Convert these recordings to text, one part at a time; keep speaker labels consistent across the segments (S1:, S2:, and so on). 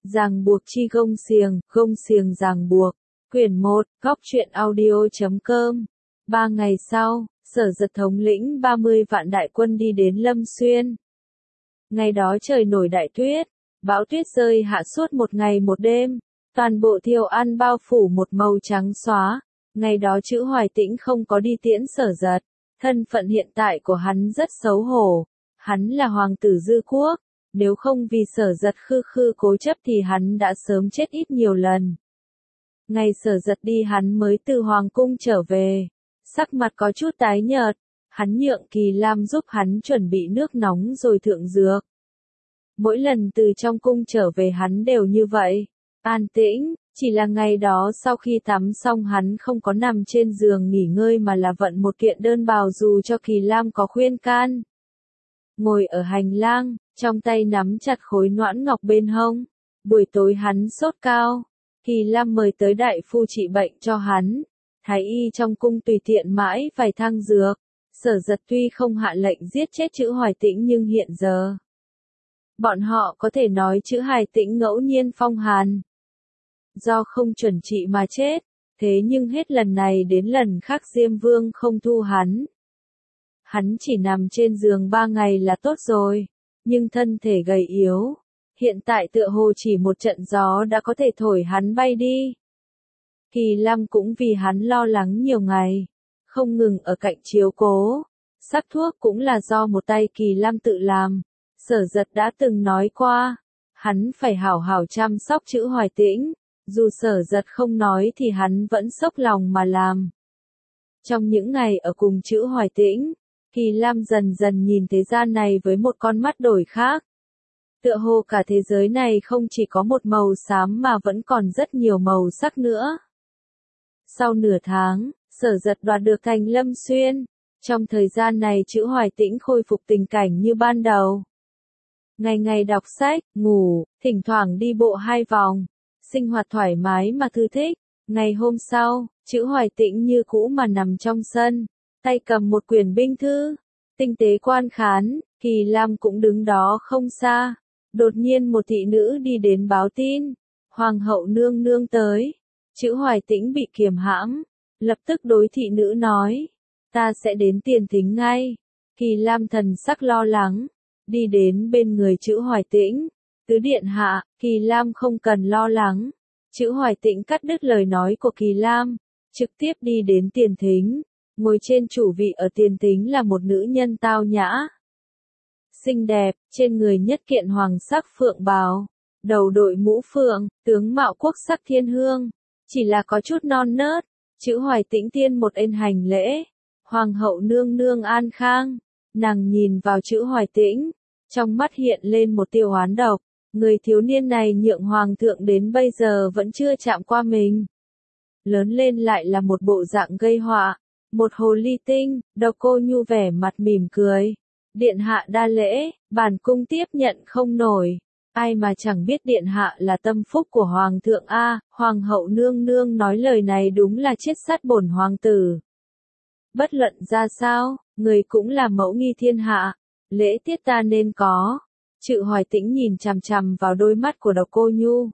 S1: Ràng buộc chi gông xiềng ràng buộc. Quyển 1, góc truyện audio.com. 3 ngày sau, Sở Giật thống lĩnh 30 vạn đại quân đi đến Lâm Xuyên. Ngày đó trời nổi đại tuyết, bão tuyết rơi hạ suốt một ngày một đêm, toàn bộ Thiều An bao phủ một màu trắng xóa. Ngày đó Trữ Hoài Tĩnh không có đi tiễn Sở Giật, thân phận hiện tại của hắn rất xấu hổ, hắn là hoàng tử Dư Quốc, nếu không vì Sở Giật khư cố chấp thì hắn đã sớm chết ít nhiều lần. Ngày Sở Giật đi hắn mới từ hoàng cung trở về, sắc mặt có chút tái nhợt, hắn nhượng Kỳ Lam giúp hắn chuẩn bị nước nóng rồi thượng dược. Mỗi lần từ trong cung trở về hắn đều như vậy, an tĩnh, chỉ là ngày đó sau khi tắm xong hắn không có nằm trên giường nghỉ ngơi mà là vận một kiện đơn bào dù cho Kỳ Lam có khuyên can. Ngồi ở hành lang, trong tay nắm chặt khối noãn ngọc bên hông, buổi tối hắn sốt cao, Kỳ Lam mời tới đại phu trị bệnh cho hắn, thái y trong cung tùy tiện mãi vài thang dược. Sở Giật tuy không hạ lệnh giết chết Trữ Hoài Tĩnh nhưng hiện giờ bọn họ có thể nói Trữ Hoài Tĩnh ngẫu nhiên phong hàn, do không chuẩn trị mà chết, thế nhưng hết lần này đến lần khác Diêm Vương không thu hắn. Hắn chỉ nằm trên giường 3 ngày là tốt rồi, nhưng thân thể gầy yếu, hiện tại tựa hồ chỉ một trận gió đã có thể thổi hắn bay đi. Kỳ Lam cũng vì hắn lo lắng nhiều ngày, không ngừng ở cạnh chiếu cố, sắc thuốc cũng là do một tay Kỳ Lam tự làm. Sở Giật đã từng nói qua, hắn phải hảo hảo chăm sóc Trữ Hoài Tĩnh, dù Sở Giật không nói thì hắn vẫn sốc lòng mà làm. Trong những ngày ở cùng Trữ Hoài Tĩnh, Kỳ Lam dần dần nhìn thế gian này với một con mắt đổi khác. Tựa hồ cả thế giới này không chỉ có một màu xám mà vẫn còn rất nhiều màu sắc nữa. Sau nửa tháng, Sở Giật đoạt được thành Lâm Xuyên. Trong thời gian này Trữ Hoài Tĩnh khôi phục tình cảnh như ban đầu. Ngày ngày đọc sách, ngủ, thỉnh thoảng đi bộ 2 vòng, sinh hoạt thoải mái mà thư thích. Ngày hôm sau, Trữ Hoài Tĩnh như cũ mà nằm trong sân, tay cầm một quyển binh thư, tinh tế quan khán. Kỳ Lam cũng đứng đó không xa. Đột nhiên một thị nữ đi đến báo tin, Hoàng hậu nương nương tới. Trữ Hoài Tĩnh bị kiềm hãm, lập tức đối thị nữ nói, ta sẽ đến tiền thính ngay. Kỳ Lam thần sắc lo lắng, đi đến bên người Trữ Hoài Tĩnh, tứ điện hạ, Kỳ Lam không cần lo lắng. Trữ Hoài Tĩnh cắt đứt lời nói của Kỳ Lam, trực tiếp đi đến tiền thính, ngồi trên chủ vị ở tiền thính là một nữ nhân tao nhã, xinh đẹp, trên người nhất kiện hoàng sắc phượng bào, đầu đội mũ phượng, tướng mạo quốc sắc thiên hương, chỉ là có chút non nớt. Trữ Hoài Tĩnh tiên một ên hành lễ, Hoàng hậu nương nương an khang. Nàng nhìn vào Trữ Hoài Tĩnh, trong mắt hiện lên một tia oán độc, người thiếu niên này nhượng hoàng thượng đến bây giờ vẫn chưa chạm qua mình. Lớn lên lại là một bộ dạng gây họa, một hồ ly tinh. Độc Cô Nhu vẻ mặt mỉm cười, điện hạ đa lễ, bản cung tiếp nhận không nổi. Ai mà chẳng biết điện hạ là tâm phúc của hoàng thượng a. Hoàng hậu nương nương nói lời này đúng là chiết sát bổn hoàng tử. Bất luận ra sao, người cũng là mẫu nghi thiên hạ, lễ tiết ta nên có. Trữ Hoài Tĩnh nhìn chằm chằm vào đôi mắt của Độc Cô Nhu.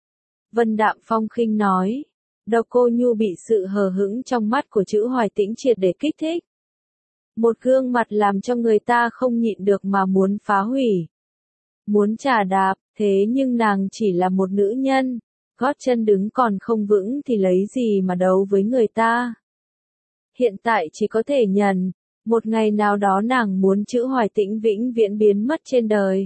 S1: Vân đạm phong khinh nói. Độc Cô Nhu bị sự hờ hững trong mắt của Trữ Hoài Tĩnh triệt để kích thích. Một gương mặt làm cho người ta không nhịn được mà muốn phá hủy, muốn trà đạp. Thế nhưng nàng chỉ là một nữ nhân, gót chân đứng còn không vững thì lấy gì mà đấu với người ta. Hiện tại chỉ có thể nhận, một ngày nào đó nàng muốn Trữ Hoài Tĩnh vĩnh viễn biến mất trên đời.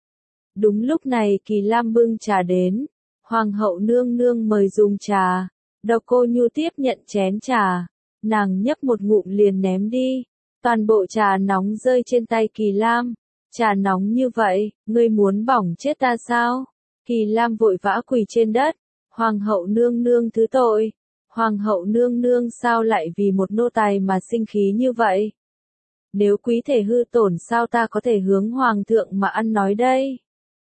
S1: Đúng lúc này Kỳ Lam bưng trà đến, Hoàng hậu nương nương mời dùng trà. Độc Cô Nhu tiếp nhận chén trà, nàng nhấp một ngụm liền ném đi, toàn bộ trà nóng rơi trên tay Kỳ Lam. Trà nóng như vậy, ngươi muốn bỏng chết ta sao? Kỳ Lam vội vã quỳ trên đất, Hoàng hậu nương nương thứ tội. Hoàng hậu nương nương sao lại vì một nô tài mà sinh khí như vậy? Nếu quý thể hư tổn sao ta có thể hướng hoàng thượng mà ăn nói đây?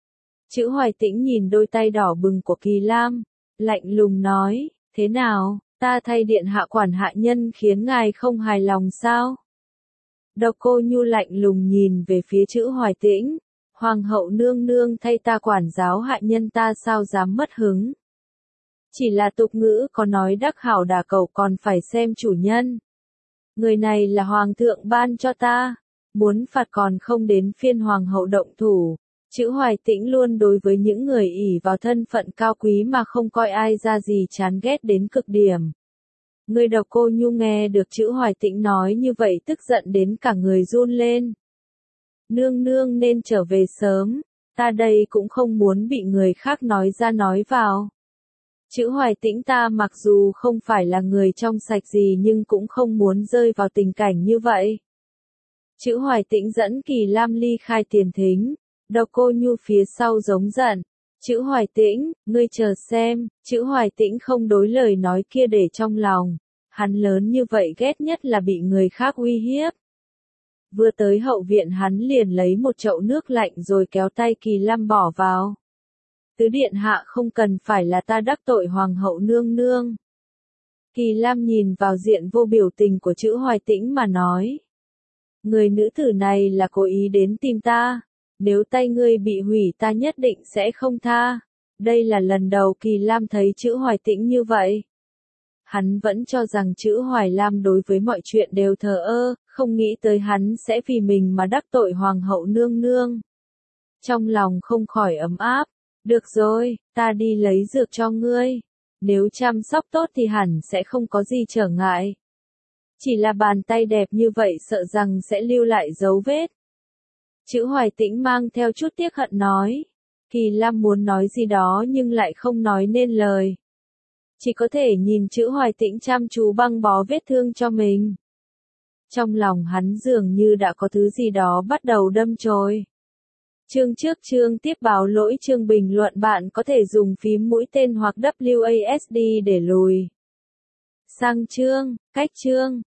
S1: Trữ Hoài Tĩnh nhìn đôi tay đỏ bừng của Kỳ Lam, lạnh lùng nói, thế nào, ta thay điện hạ quản hạ nhân khiến ngài không hài lòng sao? Độc Cô Nhu lạnh lùng nhìn về phía Trữ Hoài Tĩnh, Hoàng hậu nương nương thay ta quản giáo hạ nhân ta sao dám mất hứng. Chỉ là tục ngữ có nói đắc hảo đả cầu còn phải xem chủ nhân. Người này là hoàng thượng ban cho ta, muốn phạt còn không đến phiên hoàng hậu động thủ. Chữ Hoài Tĩnh luôn đối với những người ỷ vào thân phận cao quý mà không coi ai ra gì chán ghét đến cực điểm. Người Độc Cô Nhu nghe được chữ Hoài Tĩnh nói như vậy tức giận đến cả người run lên. Nương nương nên trở về sớm, ta đây cũng không muốn bị người khác nói ra nói vào. Chữ Hoài Tĩnh ta mặc dù không phải là người trong sạch gì nhưng cũng không muốn rơi vào tình cảnh như vậy. Chữ Hoài Tĩnh dẫn Kỳ Lam ly khai tiền thính, Độc Cô Nhu phía sau giống giận. Chữ Hoài Tĩnh, ngươi chờ xem, chữ Hoài Tĩnh không đối lời nói kia để trong lòng. Hắn lớn như vậy ghét nhất là bị người khác uy hiếp. Vừa tới hậu viện hắn liền lấy một chậu nước lạnh rồi kéo tay Kỳ Lam bỏ vào. Tứ điện hạ không cần phải là ta đắc tội hoàng hậu nương nương. Kỳ Lam nhìn vào diện vô biểu tình của chữ Hoài Tĩnh mà nói. Người nữ tử này là cố ý đến tìm ta. Nếu tay ngươi bị hủy ta nhất định sẽ không tha. Đây là lần đầu Kỳ Lam thấy chữ Hoài Tĩnh như vậy. Hắn vẫn cho rằng chữ Hoài Lam đối với mọi chuyện đều thờ ơ, không nghĩ tới hắn sẽ vì mình mà đắc tội hoàng hậu nương nương. Trong lòng không khỏi ấm áp. Được rồi, ta đi lấy dược cho ngươi. Nếu chăm sóc tốt thì hẳn sẽ không có gì trở ngại. Chỉ là bàn tay đẹp như vậy sợ rằng sẽ lưu lại dấu vết. Chữ Hoài Tĩnh mang theo chút tiếc hận nói. Kỳ Lam muốn nói gì đó nhưng lại không nói nên lời. Chỉ có thể nhìn chữ Hoài Tĩnh chăm chú băng bó vết thương cho mình. Trong lòng hắn dường như đã có thứ gì đó bắt đầu đâm chồi. Chương trước chương tiếp báo lỗi chương bình luận bạn có thể dùng phím mũi tên hoặc WASD để lùi sang chương, cách chương.